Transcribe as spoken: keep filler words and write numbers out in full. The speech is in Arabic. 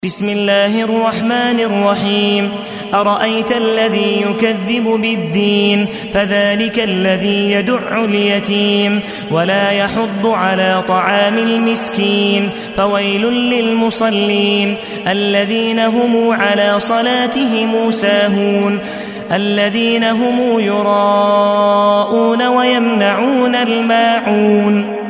بسم الله الرحمن الرحيم أرأيت الذي يكذب بالدين فذلك الذي يدع اليتيم ولا يحض على طعام المسكين فويل للمصلين الذين هم على صلاتهم ساهون الذين هم يراءون ويمنعون الماعون